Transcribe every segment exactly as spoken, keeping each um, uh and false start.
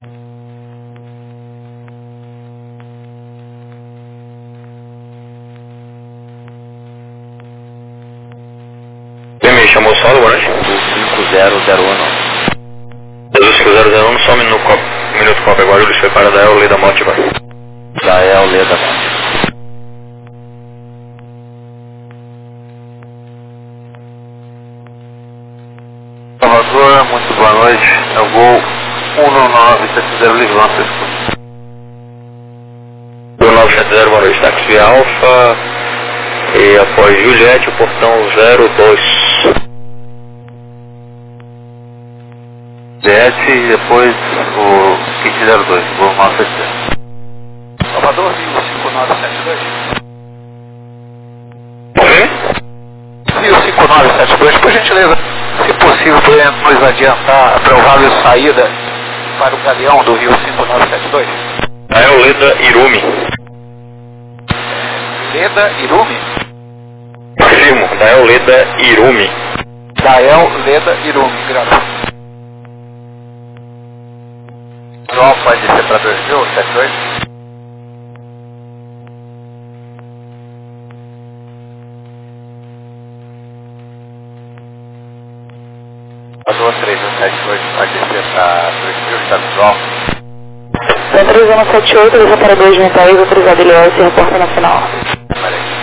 Quem me chamou solo, boa noite? cinco zero zero um. cinco zero zero um, só um minuto, copo, um minuto copo, agora Guarulhos foi para Dael Leda Motiva. Dael Leda Motiva. Salvador, muito boa noite. É o Gol um nove sete zero Livre Francisco. um nove sete zero, boa noite, táxi Via Alfa. E após Juliette, o portão zero dois. Juliette e depois o kit zero dois, Gol nove sete zero. Salvador, Rio cinco nove sete dois. Rio cinco nove sete dois, por gentileza, se possível, para nos adiantar a provável saída para o galeão do Rio cinco nove sete dois. Dael Leda Irumi. Leda Irumi? Afirmo, Dael Leda Irumi. Dael Leda Irumi, graças. João, pode descer para dois mil, sete dois? Salvador três um sete oito, pode descer para dois mil, estado visual. três um sete oito, desce para dois mil, autorizado L S, reporta na final. Peraí.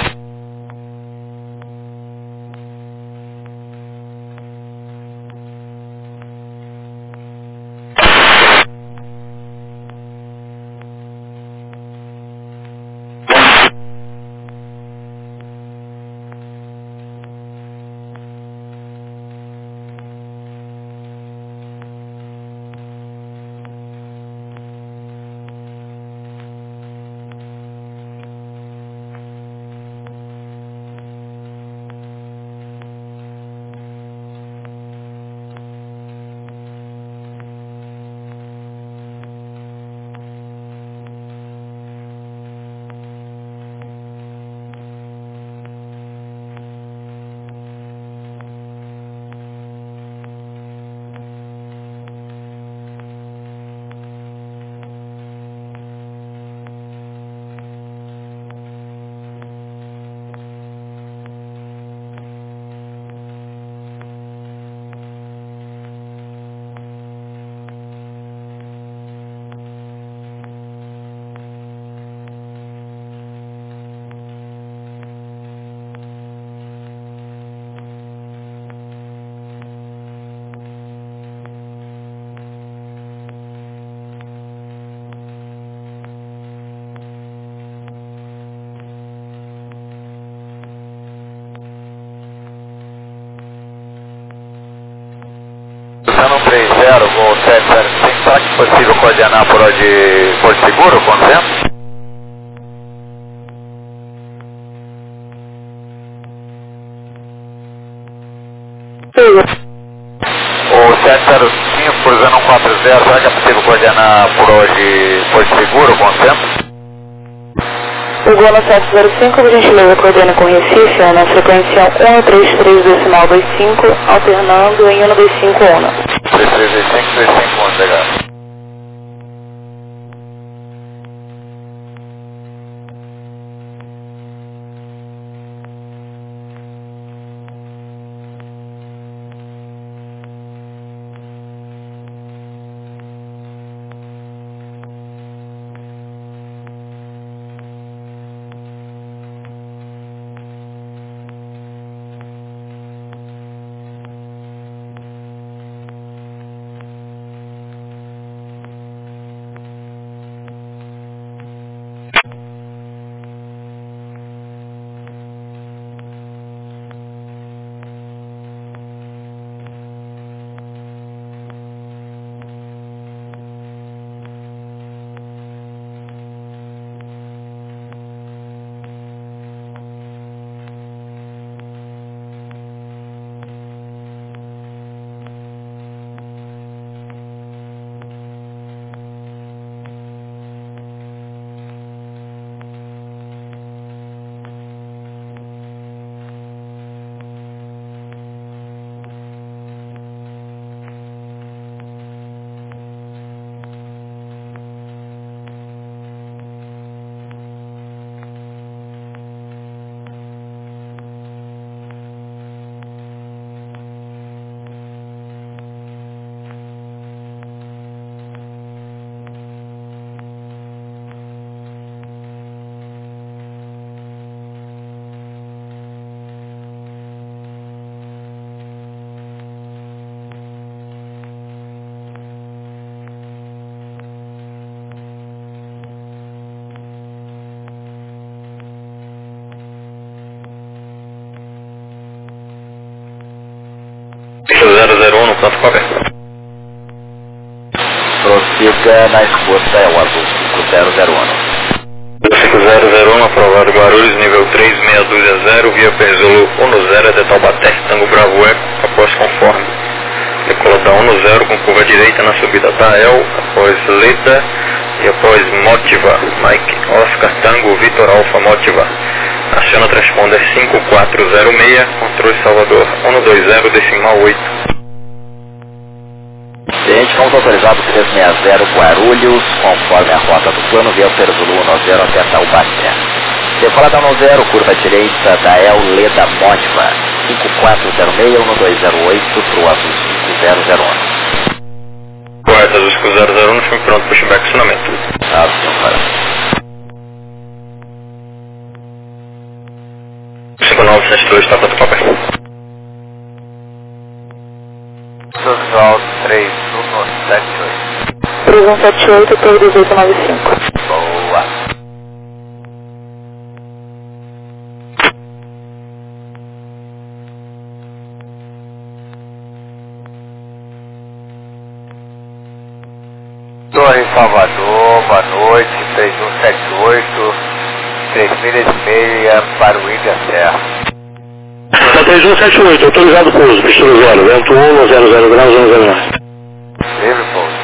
três zero, Gol sete zero cinco, será que é possível coordenar por onde Porto Seguro, com vento? O sete zero cinco, cruzando um quatro zero, será que é possível coordenar por onde Porto Seguro, com vento? O Gol sete zero cinco, por gentileza, coordena com Recife, na frequência um três três decimal dois cinco, alternando em um dois cinco um. três três dois cinco, dois cinco um, legal. Portanto, cover. Prossiga na escuta, é o azul cinco zero zero um. cinco zero zero um, aprovado Guarulhos, nível três meia dúzia zero, via Perzolo um zero, de Taubaté, Tango Bravo Eco, após conforme. Decola da um zero com curva direita na subida da El, após Leda e após Motiva, Mike Oscar Tango Vitor Alfa Motiva. Aciona transponder cinco quatro zero seis, controle Salvador um dois zero, decimal oito. Cliente, vamos autorizado trezentos e sessenta Guarulhos, conforme a rota do plano, via Perzolo um zero até Taubaté. Decola da um zero, curva direita da El Leda Motiva, cinco quatro zero seis, um dois zero oito, para o azul cinco zero zero um. Correto, azul cinco zero zero um, filme pronto, pushback, acionamento. Ah, senhor. cinco nove sete dois, está pronto, papel. Social três um sete oito. três um sete oito, T dezoito nove cinco. Boa. Torre Salvador, boa noite, três um sete oito, três milhas e meia para o Ilha Serra. três um sete oito, autorizado pouso, pistolo zero, vento um, zero zero graus, zero zero graus. Livre pouso.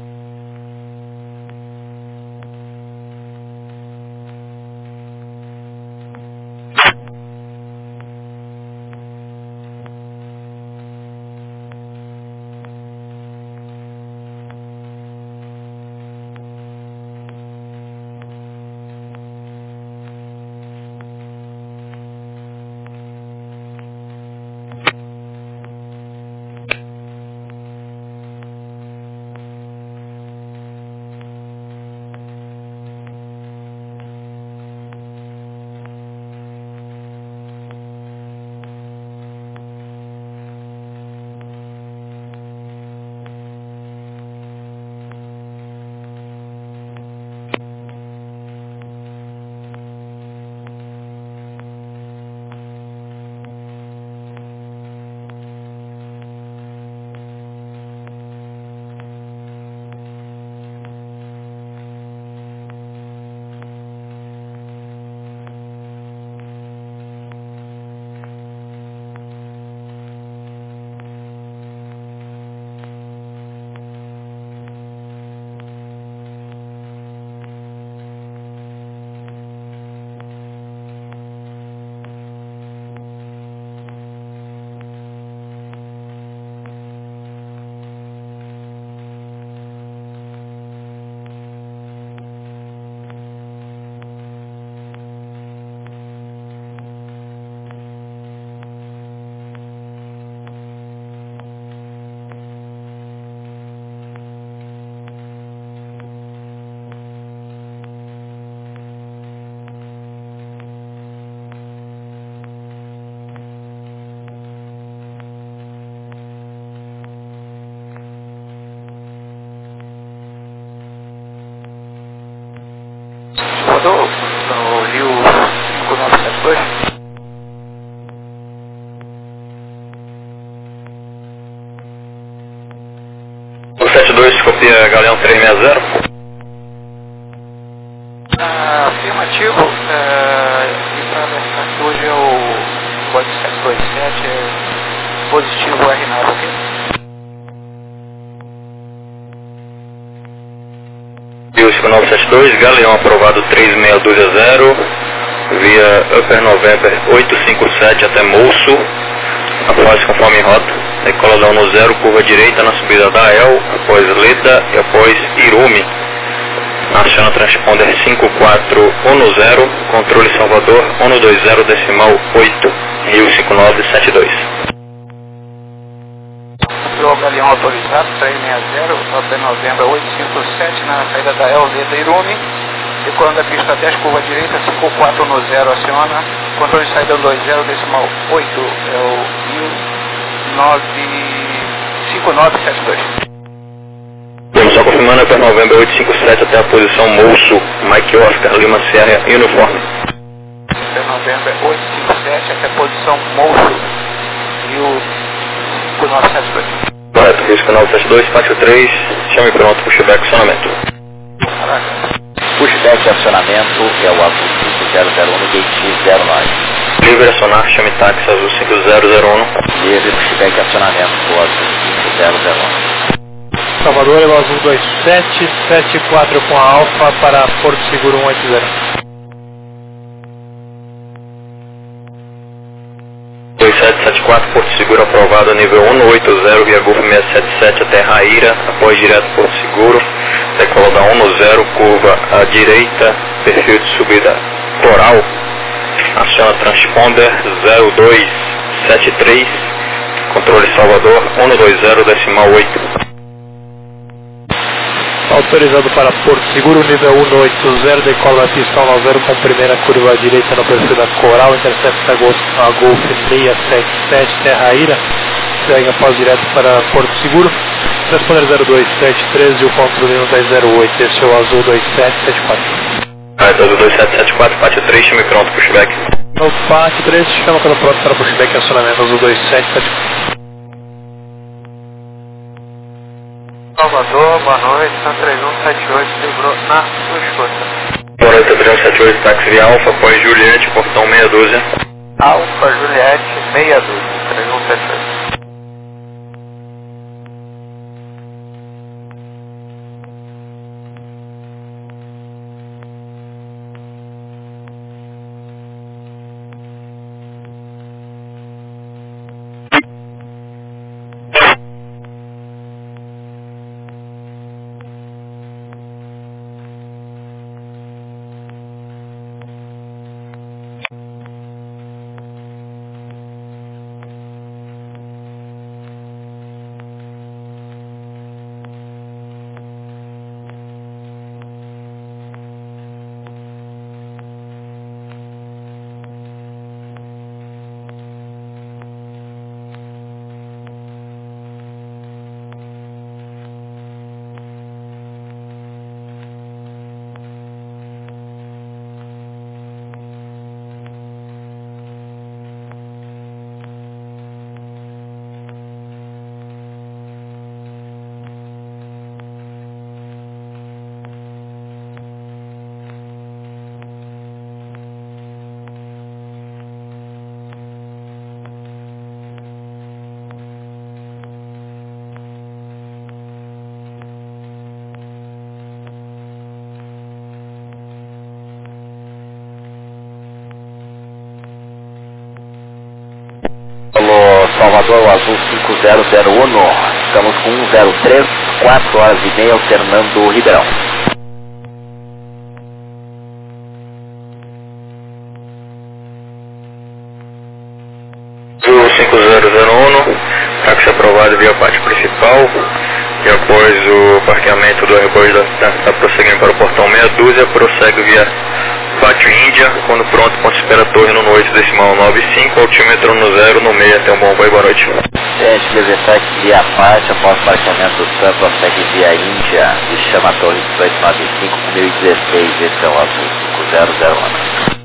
Rodou no Rio cinco nove sete dois? O sete dois, copia Galeão três seis zero. Ah, afirmativo. É, e para alertar que hoje é o código sete dois sete, é positivo R nove, ok? cinco nove sete dois, Galeão aprovado três seis dois zero, via Upper November oito cinco sete até Moço, após conforme rota, decola da um zero, curva direita na subida da El, após Leda e após Irume. Aciona transponder cinco quatro um zero, controle Salvador um dois zero, decimal oito, Rio cinco nove sete dois. O Galeão autorizado, três seis zero, Upper November oito cinco sete, na saída da El, Leda Irume, decolando a pista dez, curva direita, cinco quatro um zero, aciona, controle de saída um dois zero, decimal oito, é o Rio cinco nove sete dois. Estamos só confirmando Upper November oito cinco sete até a posição Moço, Mike Oscar, Lima Serra, uniforme. Upper November oito cinco sete até a posição Moço, Rio cinco nove sete dois. Correto, risco nove sete dois, pátio três, chame pronto, pushback, acionamento. Pushback acionamento é o azul cinco zero zero um no gate zero nove. Livre acionar, chame táxi azul cinco zero zero um. Livre pushback acionamento o azul cinco zero zero um. Salvador é o azul dois sete sete quatro com a Alfa para Porto Seguro um oito zero. dois sete sete quatro, Porto Seguro aprovado, nível um no oito zero, via Golf seiscentos e setenta e sete até Raíra, após direto Porto Seguro, decola da um no zero, curva à direita, perfil de subida coral, aciona transponder zero dois sete três, controle Salvador um no dois zero, decimal oito. Autorizado para Porto Seguro, nível um no oito zero, decola da pista um no zero com primeira curva à direita no perfil da Coral, intercepta a Golf, a Golf seiscentos e setenta e sete Terraíra, segue após direto para Porto Seguro, transponder zero dois sete três e o controle no dez zero oito, esse é o azul dois sete sete quatro. Ah, azul dois sete sete quatro, pátio três, chame pronto, pushback. No pátio três, chama quando pronto para pushback e acionamento, azul dois sete sete quatro. Salvador, boa noite, São três um sete oito, livrou na sua escuta. Boa noite, três um sete oito, táxi via Alfa, após Juliette, portão meia dúzia. Alfa Juliette, meia dúzia, três um sete oito. Alô, Salvador, o azul cinco zero zero um, estamos com um zero três, quatro horas e meia, alternando Ribeirão. Azul cinco zero zero um, táxi aprovado via pátio principal, e após o parqueamento do aeroporto está prosseguindo para o portão meia dúzia, prossegue via pátio Índia, quando pronto, ponto espera torre no oito decimal nove cinco, altímetro no zero no meio, até um bom voo, boa noite. Gente, Clevesex via pátio, após parqueamento do Sam, prossegue via Índia e chama a torre dezoito noventa e cinco com mil e dezesseis, esse é o azul cinco zero zero um.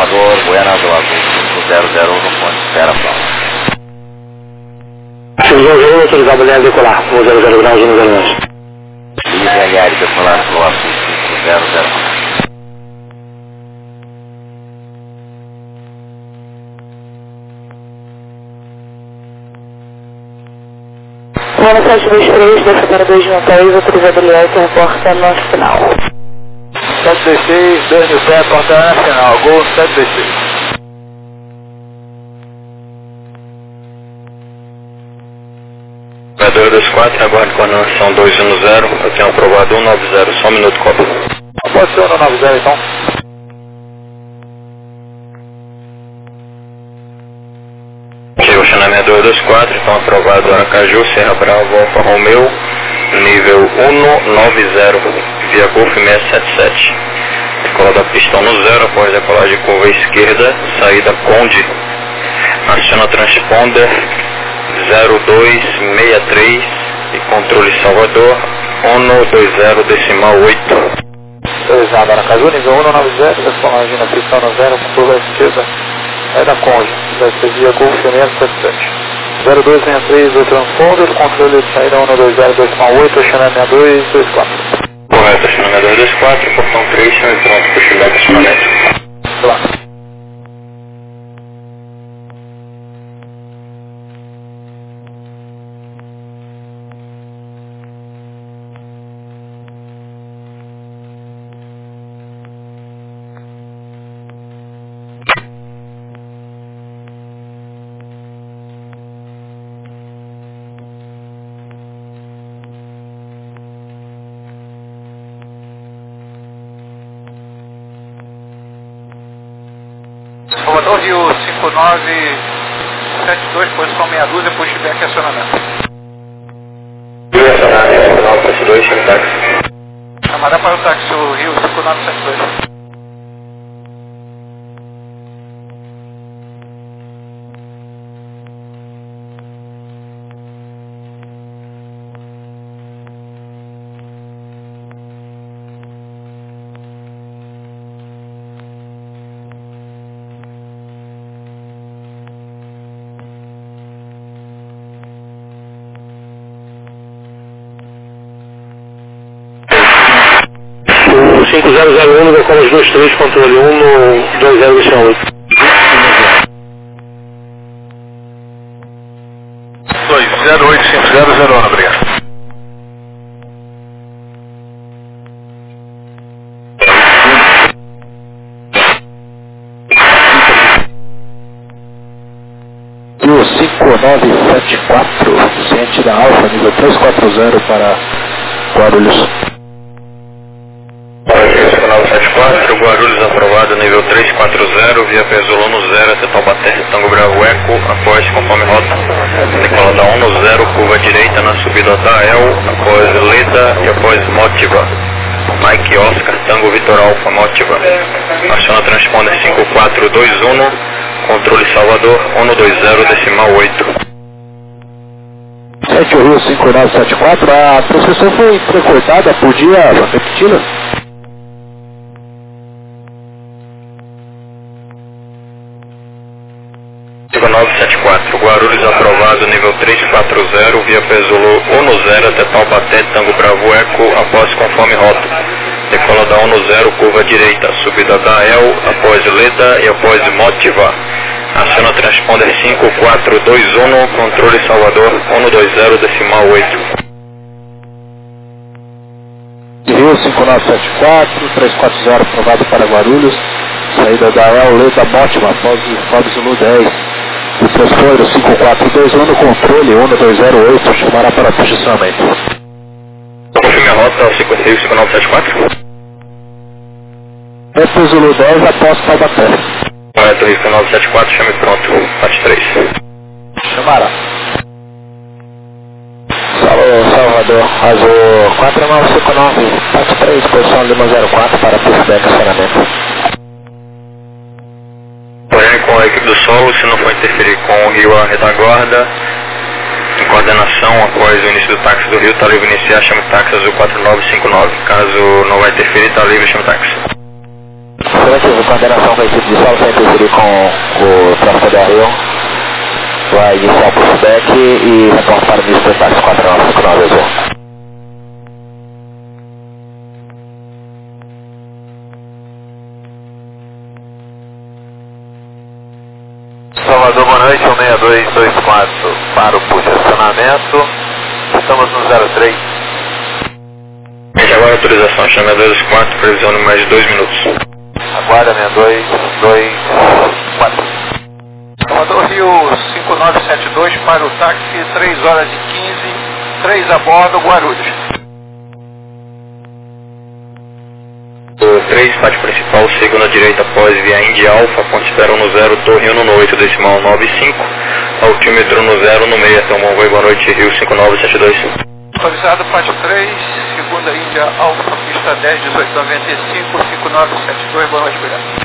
Salvador, Buenas do Azul cinco zero zero um no ponto de espera prova. cinco zero zero um, autorizado L R decolar, um zero zero graus, um zero onze. Livre L R decolar do Azul cinco zero zero um. Vamos sete dois três, da Câmara dois mil três, autorizado L S, reporta no final. sete dois seis, dois mil pé, porta nacional, Gol sete dois seis. dois dois quatro, aguardo coordenação dois um zero, eu tenho aprovado um nove zero, só um minuto, copa. Pode ser um nove zero então. Oceana dois dois quatro, então aprovado Aracaju, Serra Bravo, Alfa Romeo, nível um nove zero, via Golf seiscentos e setenta e sete. Decola da pistão no zero, após decolagem curva esquerda, saída Conde, aciona transponder zero dois seis três e controle Salvador, um dois zero decimal oito. Autorizado Aracaju, nível um nove zero, decolagem na pistão no zero, curva esquerda, é da Conde, vai ser via Golf seiscentos e setenta e sete. zero dois seis três do transponder, controle de saída um dois zero decimal oito, Oceana sessenta e dois dois quatro. Correto, Oceana dois dois quatro, portão três, chame pronto, puxa o back acionamento. Lá. Salvador Rio cinco nove sete dois, posição meia dúzia, pushback acionamento. Acionamento, cinco nove sete dois, chame táxi. Chamará para o táxi o Rio cinco nove sete dois. cinco zero zero um, decola dois três, controle um no dois zero decimal oito. dois zero oito cinco zero zero um, obrigado. Rio cinco nove sete quatro, ciente da Alfa, nível três quatro zero para Guarulhos. cinco nove sete quatro, Guarulhos aprovado, nível três quatro zero, via Pesolano zero até Taubaté, Tango Bravo Eco, após conforme rota, decola da um no zero, curva direita na subida da El, após Leda e após Motiva, Mike Oscar, Tango Vitor Alfa, Motiva, aciona transponder cinco quatro dois um, controle Salvador, um dois zero decimal oito. sete Rio cinco nove sete quatro, a processão foi precortada, podia repeti-la? cinco nove sete quatro, Guarulhos aprovado, nível três quatro zero, via Pesolo um zero até Taubaté, Tango Bravo Eco, após conforme rota. Decola da um zero, curva direita, subida da El, após Leda e após Motiva. Aciona transponder cinco quatro dois um, controle Salvador, um dois zero decimal oito. Rio cinco nove sete quatro, três quatro zero aprovado para Guarulhos, saída da El, Leda, Motiva, após Fábio Zulu dez. O transponder cinco quatro dois um no controle, um dois zero oito, chamará para posicionamento. Confirme a rota cinquenta e um cinco nove sete quatro. F Zulu dez após Taubaté. Correto, Rio cinco nove sete quatro, chame pronto, parte três. Chamará. Salvador, Azul quatro nove cinco nove, parte três, posição Lima zero quatro para pushback acionamento. Porém, com a equipe do solo, se não for interferir com o Rio à retaguarda, em coordenação após o início do táxi do Rio, está livre iniciar, chame táxi Azul quatro nove cinco nove. Caso não vai interferir, está livre, chame táxi. Afirmativo, coordenação com a equipe de solo, sem interferir com o tráfego da Rio. Vai iniciar o pushback e reporta para o ministro do táxi quatro nove cinco nove azul. Salvador, boa noite, um seis dois dois quatro para o push acionamento. Estamos no zero três. E agora autorização, chama dois quatro, previsão de mais de dois minutos. Aguarda seis dois dois quatro. Salvador Rio cinco nove sete dois para o táxi, três horas e quinze, três a bordo, Guarulhos. três, pátio principal, segunda direita após via Indy Alfa, ponte espera no zero, torre um no oito, decimal nove cinco, altímetro no zero, no meio, até o Monvoi, boa noite, Rio cinco nove sete dois. Autorizado, pátio três, segunda Índia Alfa, pista dez, dezoito noventa e cinco, cinco nove sete dois, boa noite, obrigado.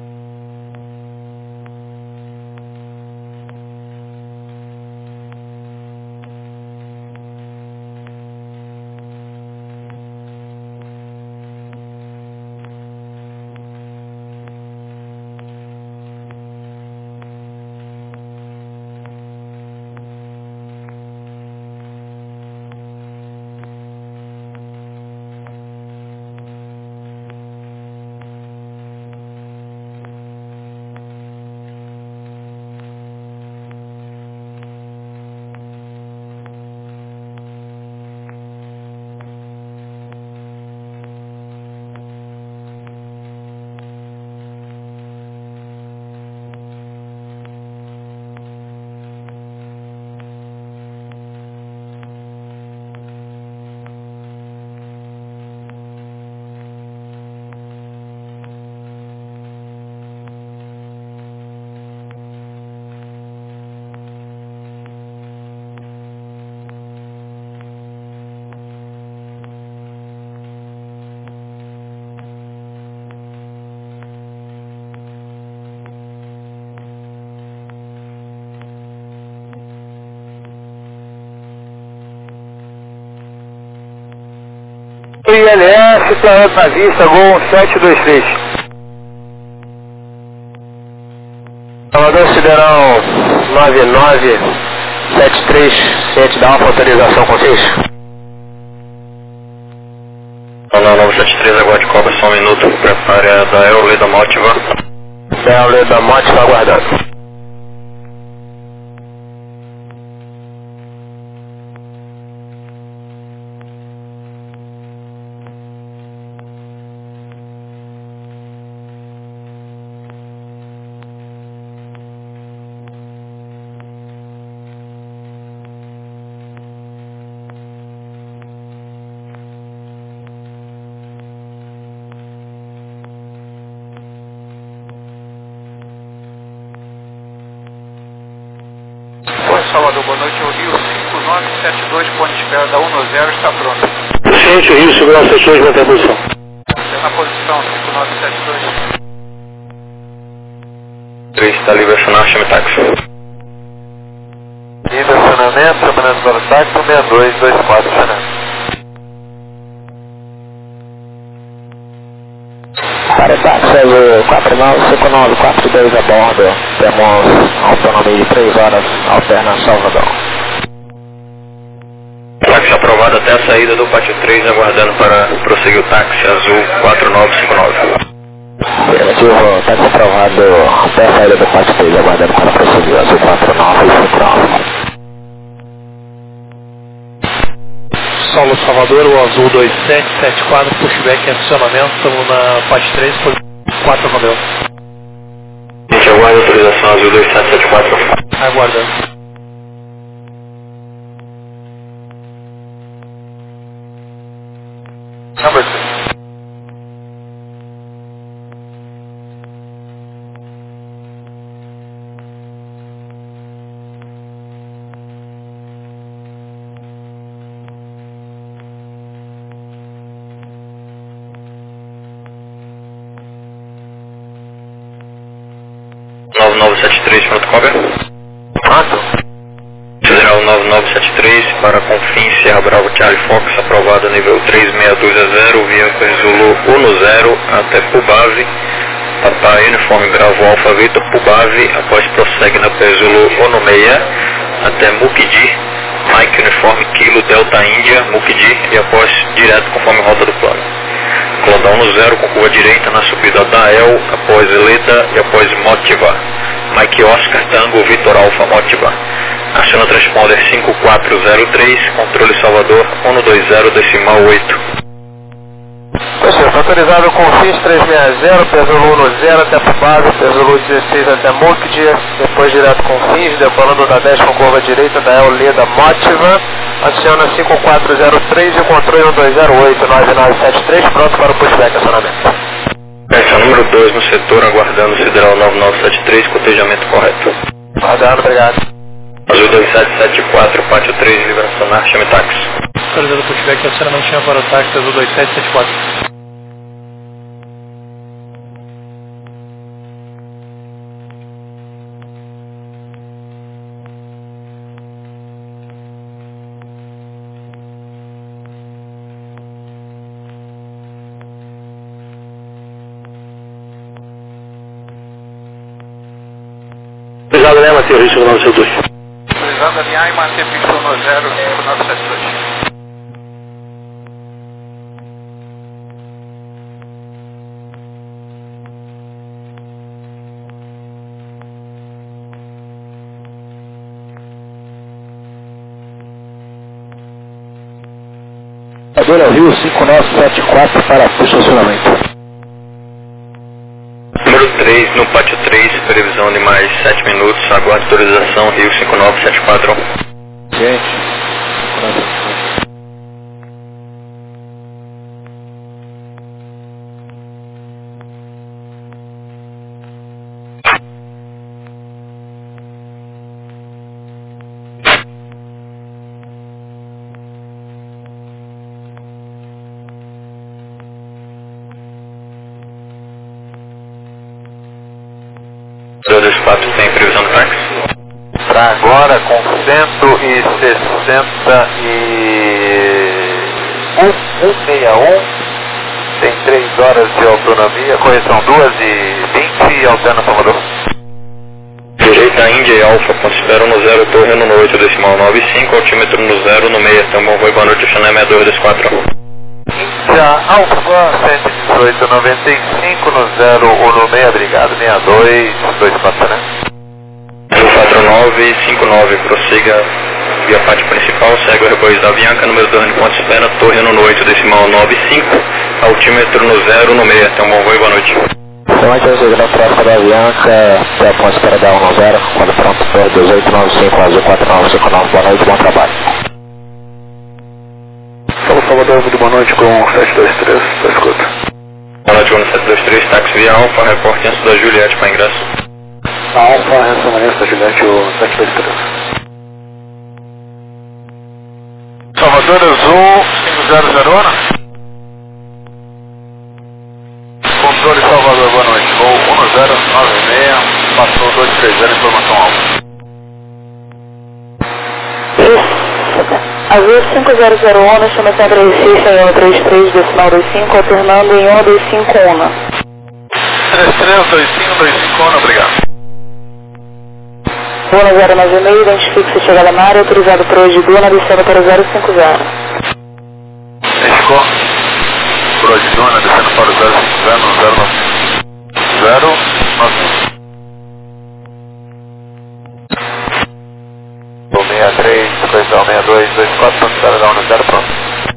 I L S, planeta na vista, Gol sete dois três. Salvador Sideral nove nove sete três, ciente da Alfa, autorização com vocês? Não, nove sete três, aguarde cobra só um minuto, prepare a da El Leda Motiva. El Leda Motiva aguardando. Salvador, boa noite, o Rio cinco nove sete dois, ponte de espera da um no zero, está pronto. Ciente, Rio cinco nove sete dois, mantém a posição. Está na posição, cinco nove sete dois. três, está livre acionar, chame táxi. Livre acionamento, chamando para o táxi, seis dois dois quatro, acionamento. Para táxi azul quatro nove cinco nove quatro dois a bordo, temos autonomia de três horas, alterna Salvador. Táxi aprovado até a saída do pátio três, aguardando para prosseguir o táxi azul quatro nove cinco nove. Afirmativo, táxi aprovado até a saída do pátio três, aguardando para prosseguir o azul quatro nove cinco nove. Solo Salvador, o azul dois sete sete quatro, pushback em acionamento, estamos na parte três, por quatro Romeu. A gente aguarda a autorização azul dois sete sete quatro. Aguardando. Number two. nove nove sete três, pronto, cover. Pronto. Federal nove nove sete três, para Confim, Sierra Bravo, Charlie Fox, aprovado nível três seis dois a zero, via Zulu um no zero, até Pubave, Papai, uniforme Bravo Alfa Vitor, Pubave, após prossegue na Pesulo Onomeia, até Mukidi, Mike, uniforme Kilo Delta Índia, Mukidi, e após direto conforme rota do plano. Clodão no zero com curva direita na subida da El, após Leda e após Motiva. Mike Oscar Tango Vitor Alfa Motiva. Aciona transponder cinco quatro zero três, controle Salvador um dois zero decimal oito. Perfeito, autorizado com F I S trezentos e sessenta, Pesulo no zero até Pubave, Pesulo dezesseis até Mukdi, depois direto com F I S, decolando da dez com curva direita da El Leda Motiva. Aciona cinco quatro zero três e o controle um dois zero oito nove nove sete três, pronto para o pushback acionamento. Peça número dois no setor, aguardando Sideral nove nove sete três, cotejamento correto. Aguardando, obrigado. Azul dois sete sete quatro, Pátio três, liberação na chame táxi. Autorizado o pushback, acionamento chama para o táxi Azul dois sete sete quatro. Autorizado, né, Matheus? Risco nove sete dois. Autorizado alinhar e manter pistão no zero cinco nove sete dois. Adora Rio cinco nove sete quatro para estacionamento. Número três no Pátio três, previsão de mais sete minutos, aguardo autorização Rio cinco nove sete quatro. Gente, cinco nove sete quatro. dois quatro tem previsão do táxi? Para agora com cento e sessenta e um, cento e sessenta e um, tem três horas de autonomia, correção duas e vinte e alterna Salvador. Direita Índia e Alfa, ponto espera no zero, torre no oito decimal nove cinco, altímetro no zero, no meio, então bom, boa noite, Xané seis dois dois quatro. Índia Alfa, cento e dezoito noventa e cinco no zero, um no meio, obrigado, seis dois dois quatro, né? quatro nove cinco nove, prossiga via pátio principal, segue o reboiz da Avianca, número dois no ponto espera, torre no oito decimal nove cinco, altímetro no zero, no meio, então bom, boa noite. Somente a segunda troca da Avianca, até a ponte espera da um zero, quando pronto, torre dezoito nove cinco, azul quatro nove cinco nove, boa noite, bom trabalho. Salvador, muito boa noite com sete dois três, tá escuta. Boa noite, sete dois três, táxi via Alfa, reporte antes da Juliette para ingresso. A Alfa, ressonância da Juliette, o sete dois três. Salvador Azul, cinco zero zero um. Controle Salvador, boa noite. Voo um zero nove seis, passou dois três zero, informação alta. Azul cinco zero zero um, na estimação para Recife em um três três decimal dois cinco, alternando em um dois cinco um. três três dois cinco dois cinco um, obrigado. Duna zero nove seis, identifique-se chegada na área, autorizado para hoje Duna, descendo para zero cinco zero. Identificou? Por hoje Duna, descendo para o zero cinco zero, zero nove zero nove. seis três, coesão seis dois dois quatro, zero um zero, pronto.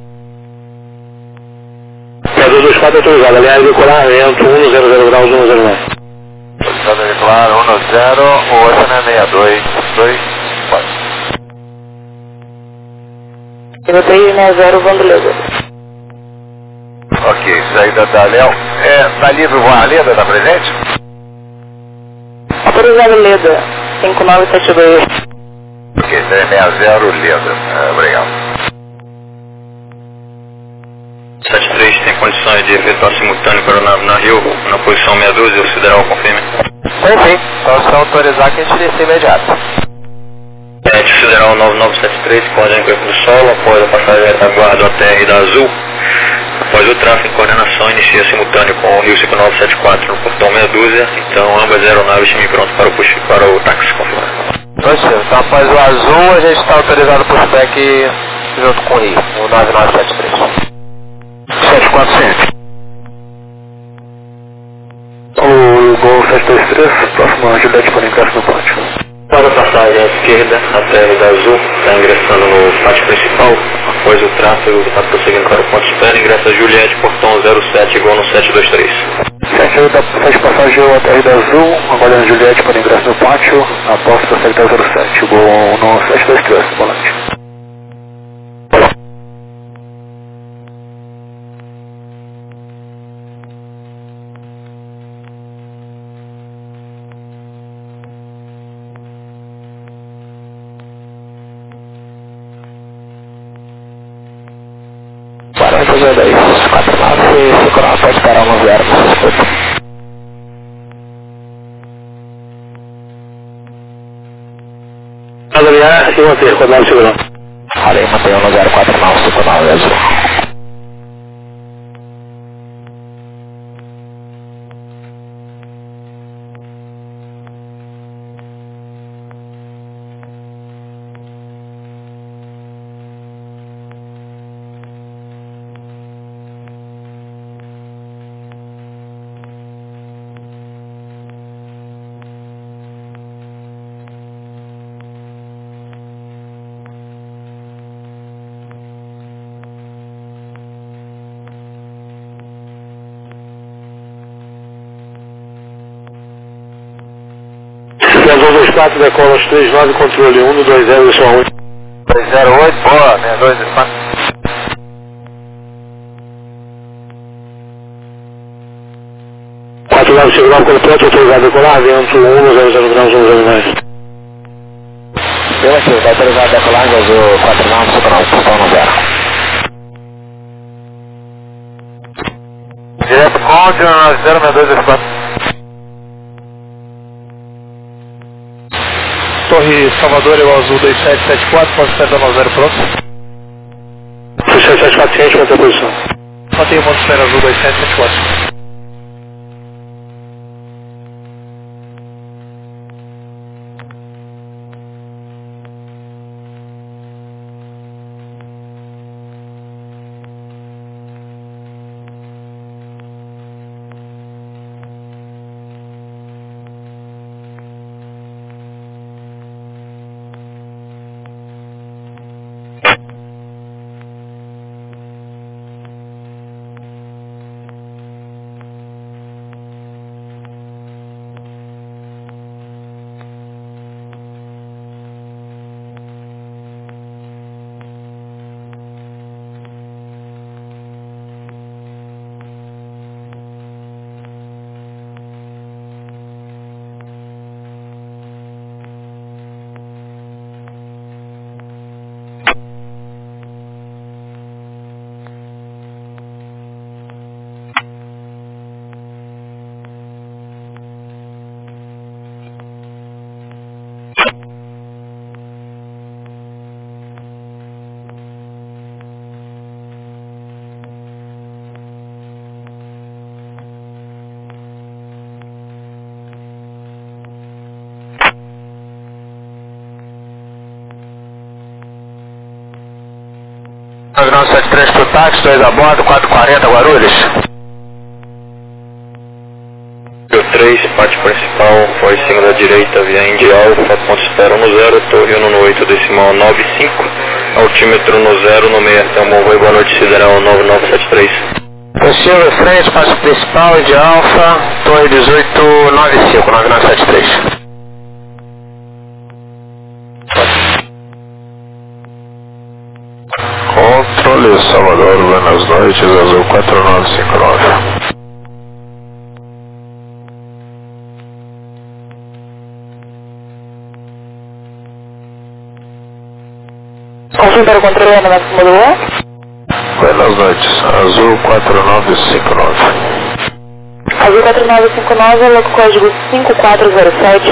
seis dois dois quatro autorizado, aliás, decolar vento um zero zero graus um zero nove. Autorizado decolar um zero, o outro é seis dois dois quatro. três seis zero, Vandeleza. Ok, saída da Léo. É, tá livre o voar Leda, tá presente? Autorizado Leda, cinco nove sete dois. Ok, três seis zero, Leda. É, obrigado. sete três tem condições de efetuar simultâneo para a nave na Rio, na posição meia dúzia, o sideral confirme. Perfeito, então se autorizar que a gente desce imediato. É, de sideral nove nove sete três, coordenando com o do solo, após a passagem da guarda ao T R da Azul, após Após o tráfego em coordenação, inicia simultâneo com o Rio cinco nove sete quatro no portão meia dúzia, então ambas aeronaves estão prontas para o push, para o táxi confirmado. Pois sim, então após o azul a gente está autorizado o pushback junto com o Rio, o nove nove sete três. sete quatro sete. O Gol sete dois três, próximo Juliette para ingresso no pátio. Para a passagem à esquerda, a término azul está ingressando no pátio principal. Após o tráfego está prosseguindo para o ponto de espera, ingressa Juliette, portão zero sete, igual no sete dois três. sete oito, sete passagem A T R da Azul, aguardando Juliette para ingresso no pátio, após prossegue da zero sete, Gol no sete dois três, volante. quarenta e dois, quatro nove, cinco nove, pode esperar um zero, Adriar e manter, coordenado de segurança. Falei, mantém um zero quatro nove, cinco nove, azul. Azul dois quatro, decola três nove, controle um, dois zero, só um. dois zero oito, boa, né? dois quatro. quatro nove, cinco nove, completo, autorizado a decolar, vento um zero zero graus, um zero mais. Eu aqui, está autorizado a decolagem, azul quatro nove, cinco nove, portão zero. Direto Conde, nove zero seis dois quatro. Torre Salvador, eu azul dois sete sete quatro, pode estar da nove zero pronto. dois sete sete quatro, ciente, mantém a posição. Mantenha o ponto de espera azul dois sete sete quatro. nove nove sete três pro táxi, dois a bordo, quatro quarenta, Guarulhos. Rio três, pátio principal, foz segunda direita, via Indy Alfa, ponto espera no zero, torre um no oito, decimal nove cinco, altímetro no zero, no meio, até um bom voo, boa noite, sideral nove nove sete três. Possível frente, pátio principal, Indy Alfa, torre dezoito nove cinco, nove nove sete três. Controle Salvador, buenas noites, azul quatro nove cinco nove. Confirme para o controle na máxima do um. Buenas noites, azul quatro nove cinco nove. Azul quatro nove cinco nove, logo código cinco quatro zero sete.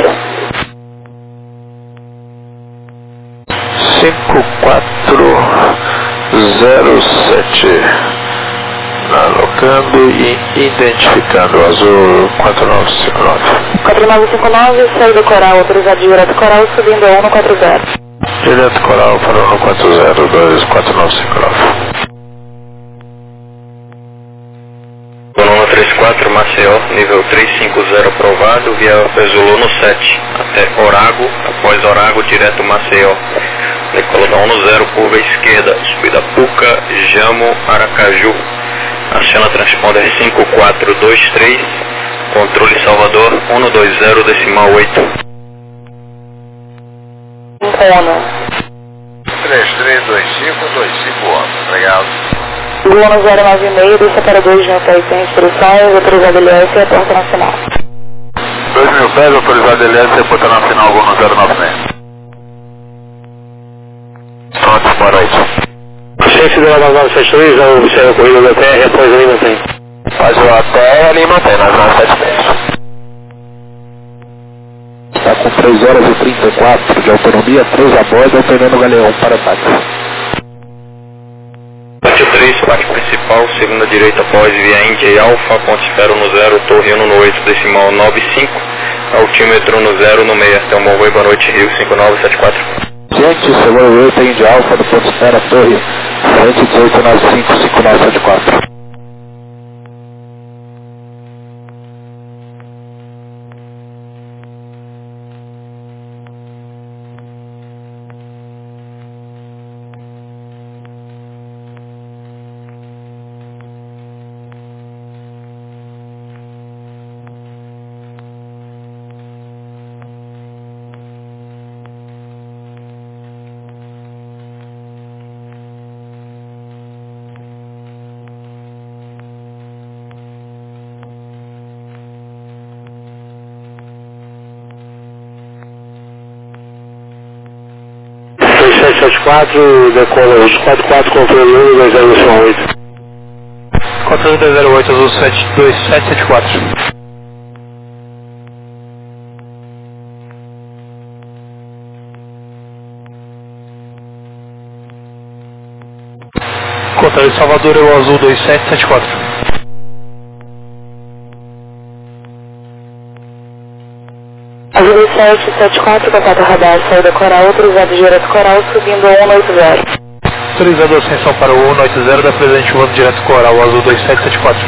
cinco quatro zero sete. Alocando e identificando o azul quatro nove cinco nove. quatro nove cinco nove, saída coral, autorizado direto coral, subindo a um no quatro zero. Direto coral para um no quatro zero, dois quatro nove cinco nove. Coluna trinta e quatro, Maceió, nível trezentos e cinquenta aprovado, via Pesolô no sete, até Orago, após Orago, direto Maceió. Decola da um no zero, curva esquerda, subida Puca, Jamo, Aracaju. Aciona transponder cinco quatro dois três, controle Salvador, um dois zero, decimal oito. Ono. três três dois cinco dois cinco um, obrigado. Luna zero nove seis, deixa para dois mil pés sem instruções, autorizado L S e a porta nacional. dois mil pés, autorizado L S e a porta nacional, Luna zero nove seis. Pronto, boa noite. Ciência da nove nove sete três, observa a corrida da T R, após ali mantém. Faz o A T R ali e mantém, nove nove sete três. Está com três horas e trinta e quatro de autonomia, três a bordo, operando o Galeão para ataque. três, parte principal, segunda direita após via Índia e Alfa, ponto espero no zero, torre um no oito, decimal nove cinco, altímetro no zero no meio, até o Morro, boa noite, Rio cinco nove sete quatro. Gente, segunda oito, Índia Alfa, do ponto espera, torre cento e dezoito, nove cinco, cinco nove sete quatro. sete sete quatro, decola os quatro quatro, controle um, dois zero oito. Controle dois zero oito, azul sete dois sete sete quatro. Controle Salvador, é o azul dois sete sete quatro. Azul dois sete sete quatro, contato radar, saída coral, autorizado direto coral, subindo a um no oito zero. Autorizado a ascensão para o um no oito zero da presente voando direto coral, azul dois sete sete quatro.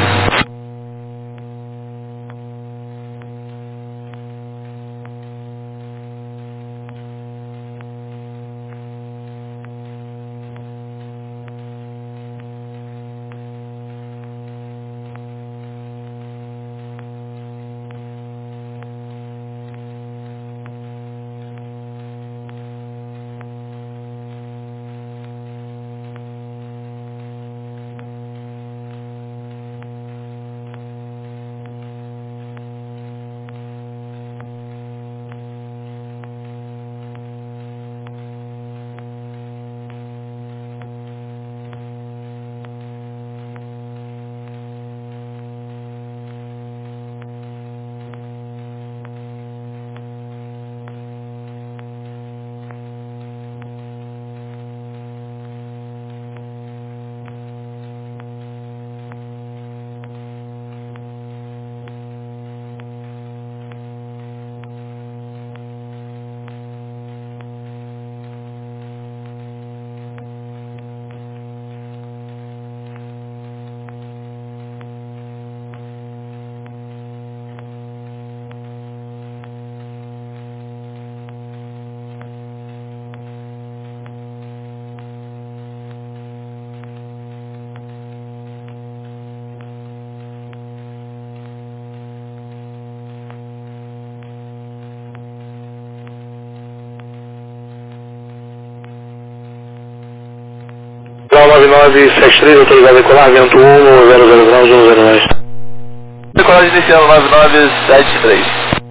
nove nove sete três, autorizado a decolar, vento um, zero zero graus, um zero dois. Decolagem inicial nove nove sete três.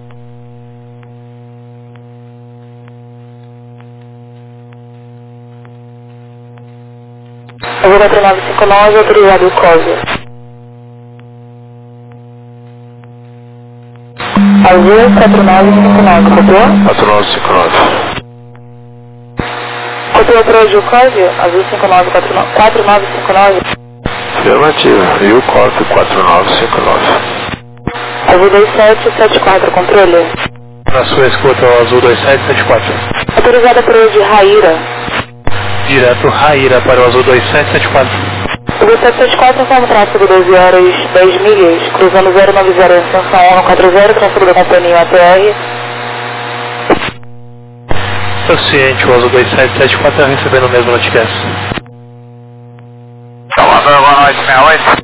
Azul quatro nove cinco nove, autorizado o Cósio. Azul quatro nove cinco nove, copiou? quatro nove cinco nove. Copiou para o Cósio, azul cinco nove quatro nove cinco nove. Afirmativo. Rio Corte quatro nove cinco nove. Azul dois sete sete quatro, controle. Na sua escuta, o Azul dois sete sete quatro. Autorizada para o de Raíra. Direto Raíra para o Azul dois sete sete quatro. O dois sete sete quatro informa o tráfego doze horas dez milhas, cruzando zero nove zero em extensão um quatro zero, tráfego da companhia A T R. Estou ciente, o Azul dois sete sete quatro está recebendo o mesmo noticast. Salvador, boa noite, sessenta e oito.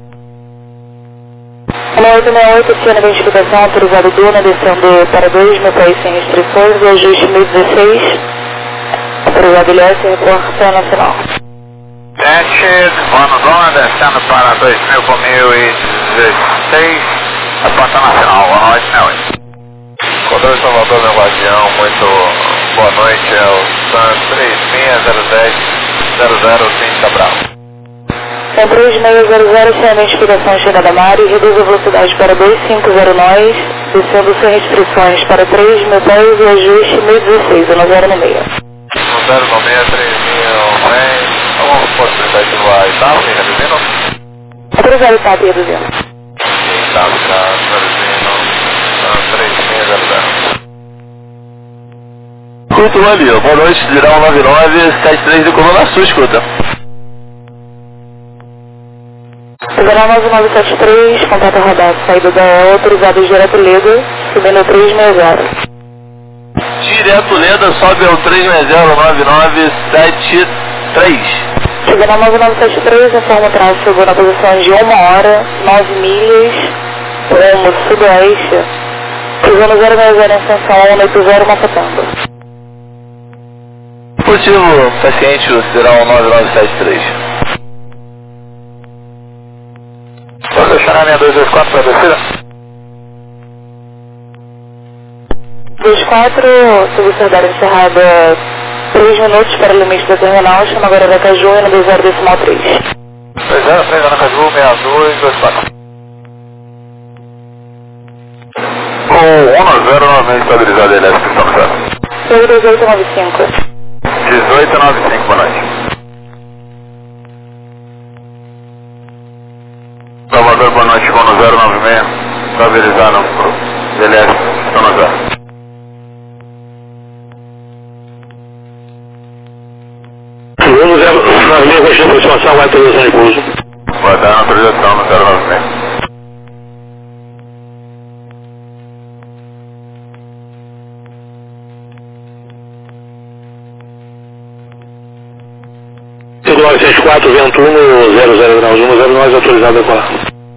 sessenta e oito sessenta e oito, obtendo a identificação, autorizado Duna, descendo para dois mil pés sem restrições, o ajuste mil e dezesseis, autorizado L S, reporta nacional. sete, Vano Dona, descendo para dois mil por mil e dezesseis, reporta nacional, boa noite, sessenta e oito. Controle Salvador, meu guardião, muito boa noite, é o Sun três seis zero zero zero zero trinta Bravo. São três seis zero zero, sem identificação chegada a mar e reduz a velocidade para dois cinco zero nós, descendo sem restrições para três mil pés e ajuste mil e dezesseis, no zero no meio. No zero no meio, três mil, bem, alguma possibilidade de voar e tal, sim, reduzindo? Autorizado T A P reduzindo. Sim, tá, tá, reduzindo, três seis zero zero. Escuta, Maria, boa noite, Zirão nove nove sete três de Coluna, na sua escuta. Zero nove nove sete três, contato radar, saída da E L, autorizado direto Leda, subindo três seis zero. Direto Leda, sobe ao três seis zero nove nove sete três. Zero nove nove sete três, informa o tráfego na posição de uma hora, nove milhas, rumo sudoeste, cruzando zero seis zero em extensão um oito zero, Mapatanga. Positivo, paciente, o Zirão nove nove sete três. Vou deixar na minha dois dois quatro para a descida? dois quatro, subservidade encerrada três minutos para o limite da terminal, chama agora da Caju no dois zero decimal três. dois zero três, Ana Caju, seis dois dois quatro. O um zero novamente estabilizado, L S, pistão no zero. dois oito nove cinco. dezoito noventa e cinco, boa noite. Salvador, boa noite, vou no zero nove seis, estabilizado pro L S, pistão no zero. Segundo zero nove seis, continua a aproximação, vai autorização de pouso. Vai dar autorização no zero nove seis. cinco nove sete quatro, vento um, zero zero graus um, zero nove, autorizado a decolar.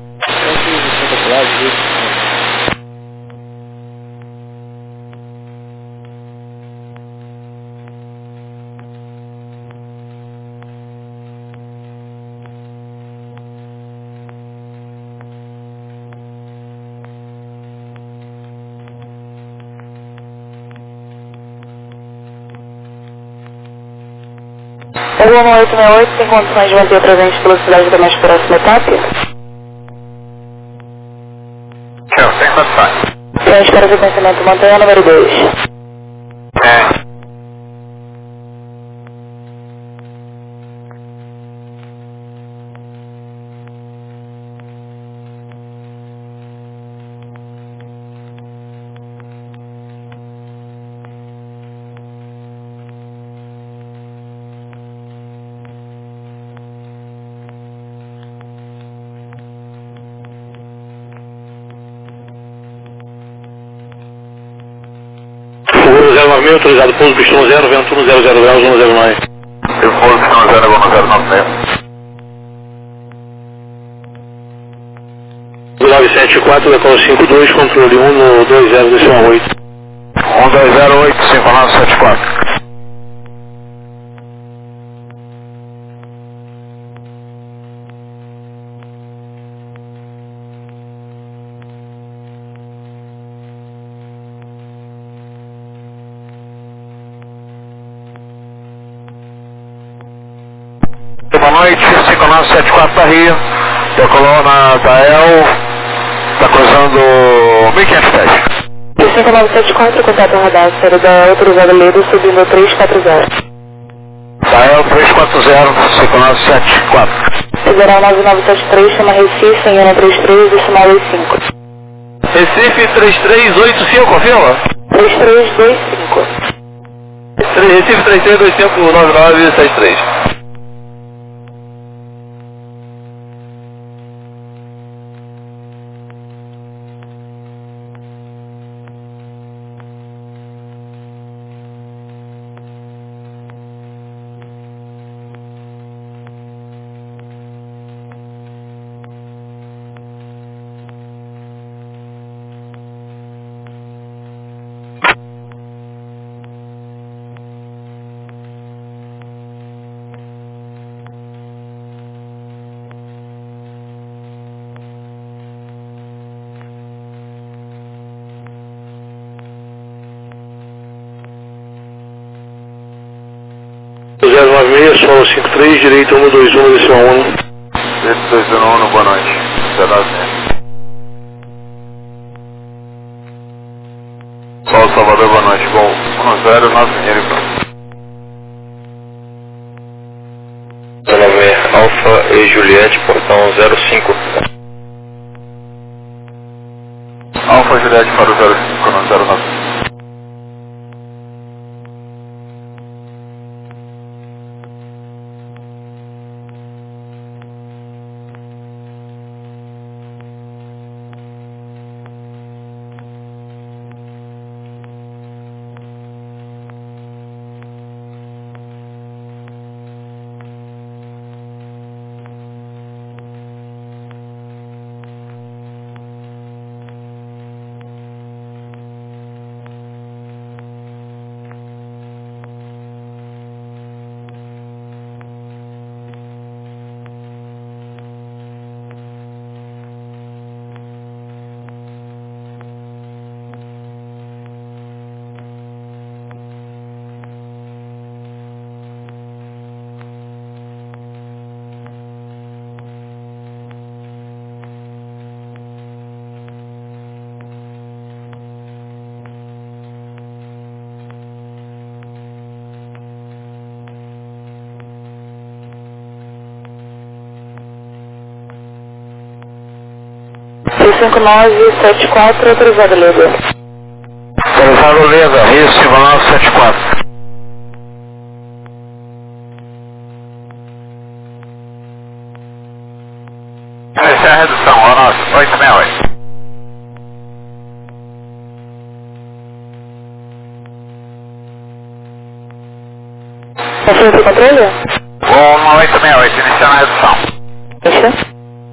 O Luma oito seis oito tem condições de manter a presente velocidade da mais próxima etapa? Eu, sem condições. Frente para o sequenciamento, montanha número dois. É. zero nove seis, autorizado pouso, pistão zero, vento um, zero zero graus, um zero nove. Eu vou pistão zero, vou no zero nove seis. nove sete quatro, decolo cinco dois, controle um no dois zero decimal oito. um dois zero oito cinco nove sete quatro. Boa noite, cinco nove sete quatro para Rio, decolou na Tael, está cruzando mil e quinhentos pés. cinco nove sete quatro, contato radar, saída da autorizada Leda, subindo três quatro zero. Tael três quatro zero, cinco nove sete quatro. Federal nove nove sete três, chama Recife em um três três, decimal dois cinco. Recife três três oito cinco, confirma? três três dois cinco. Recife três três dois cinco nove nove sete três. zero nove seis, solo cinco três, direito um dois um, decimal um. Direito dois um, boa noite. zero nove seis. Sol Salvador, boa noite. Bom, um zero nove seis. zero nove seis, Alfa e Juliette, portão zero cinco. Alfa Juliette para o zero cinco, não zero nove seis. cinco nove sete quatro, autorizado Leda. Autorizado Leda, Rio cinco nove sete quatro. Essa é a redução, ó, nossa, oito seis oito. Confirma o controle? um oito seis oito, iniciando a redução. Deixa.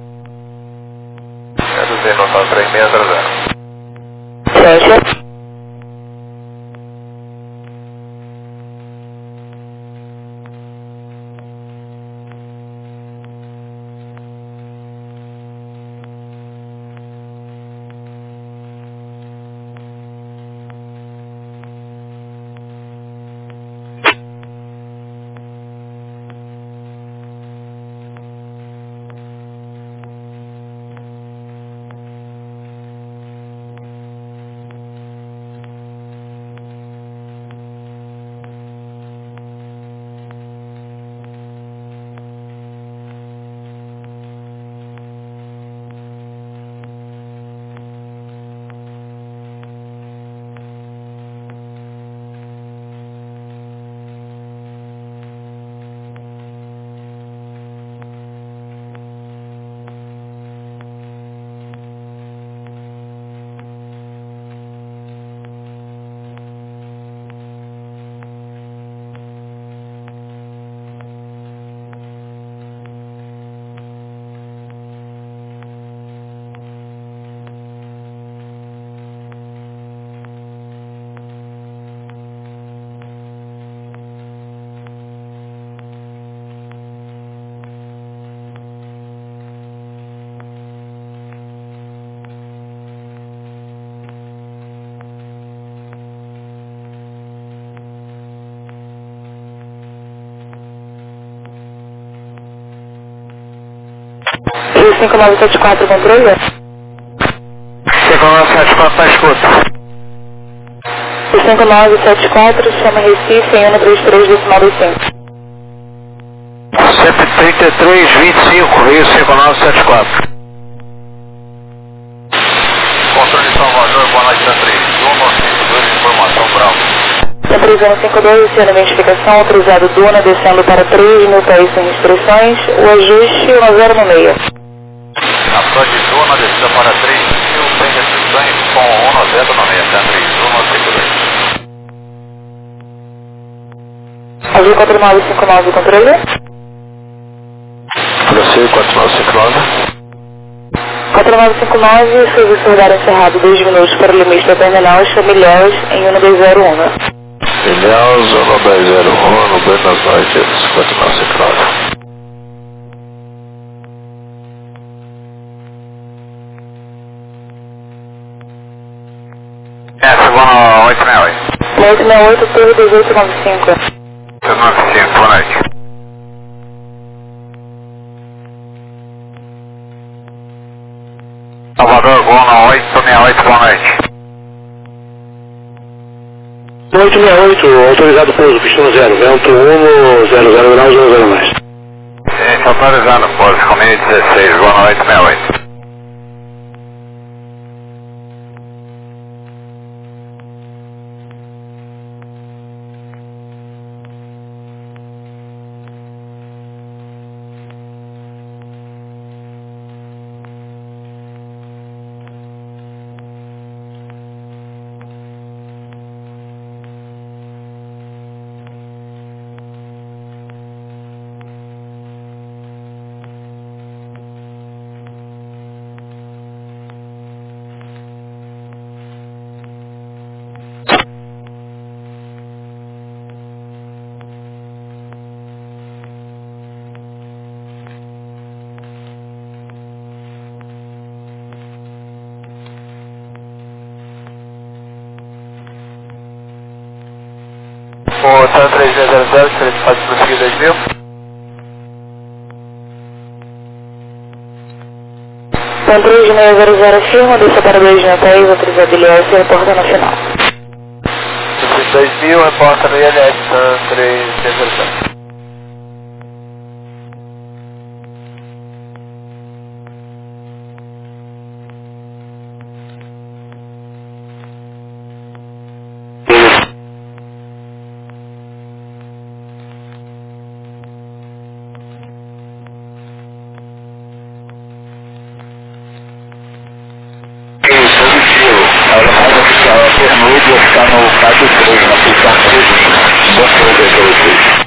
Reduzir no três seis zero zero. Fecha. cinco nove sete quatro, controle? cinco nove sete quatro, tá escuta. cinco nove sete quatro, chama Recife em um três três, decimal dois cinco. cento e trinta e três, vinte e cinco, Rio cinco nove sete quatro. Controle de Salvador, boa noite, três um, cinco dois, informação Bravo. três um cinco dois, sendo identificação, autorizado Duna, descendo para três mil pés sem restrições, o ajuste um zero no meio. A Flor de Duna, descida para três mil sem restrições, com um zero no meio, até três um cinco dois. Azul quatro nove cinco nove, controle. Brasil quatro nove cinco nove. quatro nove cinco nove, serviço radar encerrado, dois minutos para o limite da terminal, Chamilhões em um dois zero um. Ilhéus, um dois zero um, no Buenas Noites, quatro nove cinco nove. É, segundo oito seis oito. oito seis oito, torre dezoito nove cinco. oito nove cinco, boa noite. Salvador, Gona oito seis oito, boa noite. oito seis oito, autorizado pouso, pistão zero, vento um, zero zero graus, zero zero mais. Gente, autorizado pouso, comigo dezesseis, boa noite, seis oito. O Tan três zero zero zero, se ele pode prosseguir dois mil. Tan três seis zero zero, firma, desça para dois mil pés, autorizado I L S, reporta no final. dois mil, reporta no I L S, Tan três zero zero zero. Está no quatro três, na posição três, bom dia para vocês.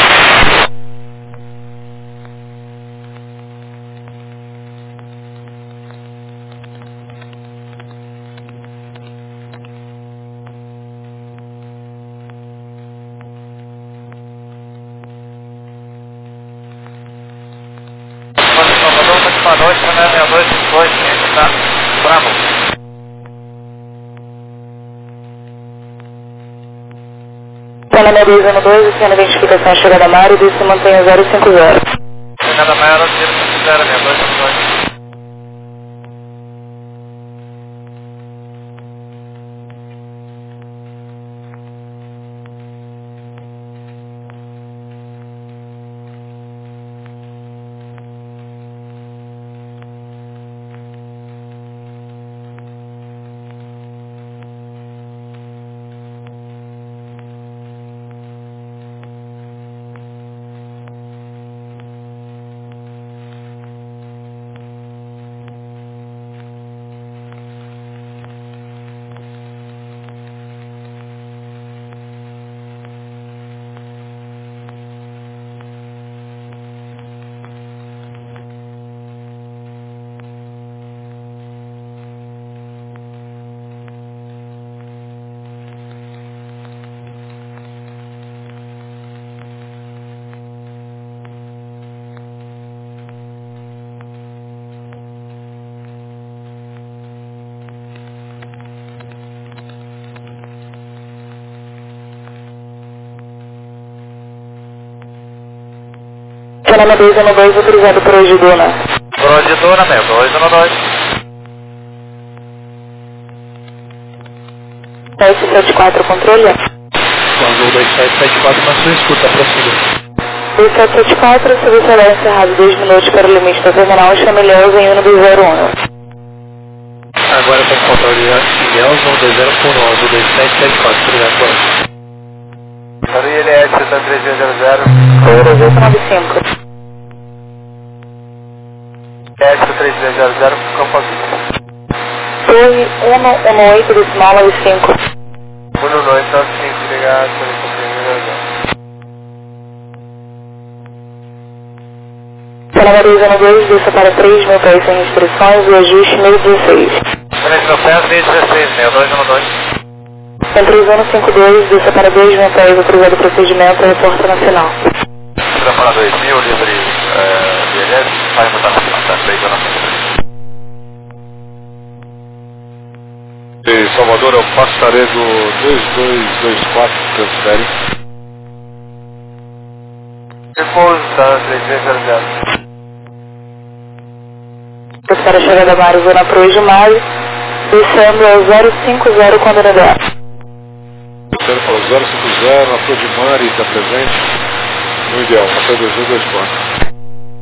Salvador, última noite, né, meia-noite, dois, tá? Bravo. Panamá dois um dois, sendo identificação chegada a Mário, e se mantém zero cinco zero. Chegada a Mário, zero cinco zero, meia dois dois. Panamá dois um dois, autorizado por hoje, Duna. Por hoje, Duna, meu, dois um dois. sete sete quatro, controle. Azul dois sete sete quatro na sua escuta, prossiga. dois sete sete quatro, serviço aéreo encerrado dois minutos para o limite da terminal Chamilhãos em um dois zero um. Agora com controle de Ilhéus, um dois zero por nove, dois sete sete quatro, obrigado, boa noite. Maria Eliette, setenta e três zero zero. dois oito nove cinco. Eliette, setenta e três zero zero, Campo Azul. Torre um um oito, decimal nove cinco. um um oito nove cinco, obrigado, setenta e três zero zero. Maria dois, desça para três mil pés sem restrições e ajuste mil e dezesseis. três mil pés, mil e dezesseis, meia dois um dois. Em três um cinco dois, desça para dois mil pés, autorizado o procedimento, reporta na final. Desça para dois mil, livre de L S, faz mudança na final, três um cinco dois. E Salvador, é o Passaredo dois dois dois quatro, transfere. Repouso, tá, três três zero zero. Para a chegada da Zona Pro de Maio, descendo ao zero cinco zero quando liberar. Descendo para o zero cinco zero, a Pro de Mari está presente. No ideal, até dois um dois quatro.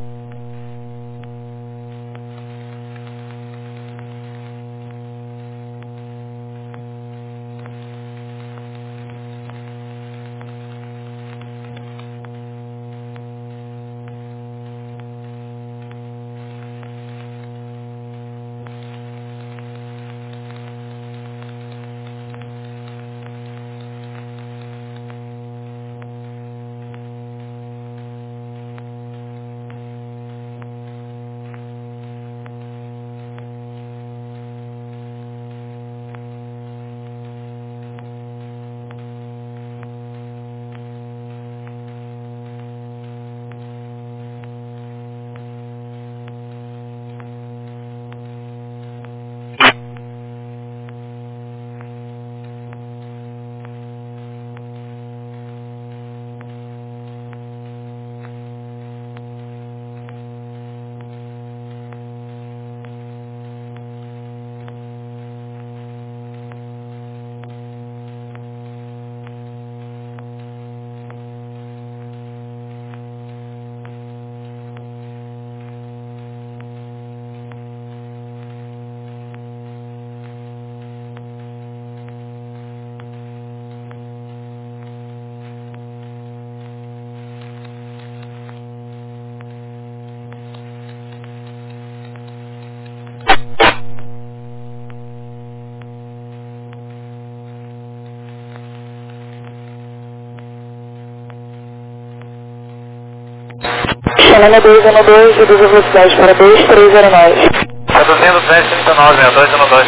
Xanana dois um dois, reduz a velocidade para dois três zero nove. Reduzindo duzentos e trinta e nove, meia dois um dois.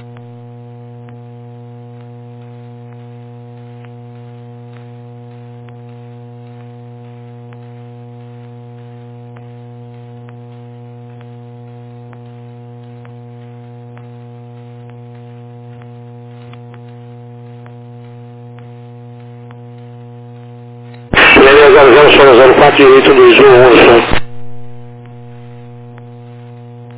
zero zero zero zero quatro direito um dois um um,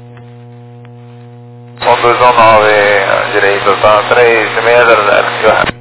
um dois um nove, direito, tá, três seis zero zero.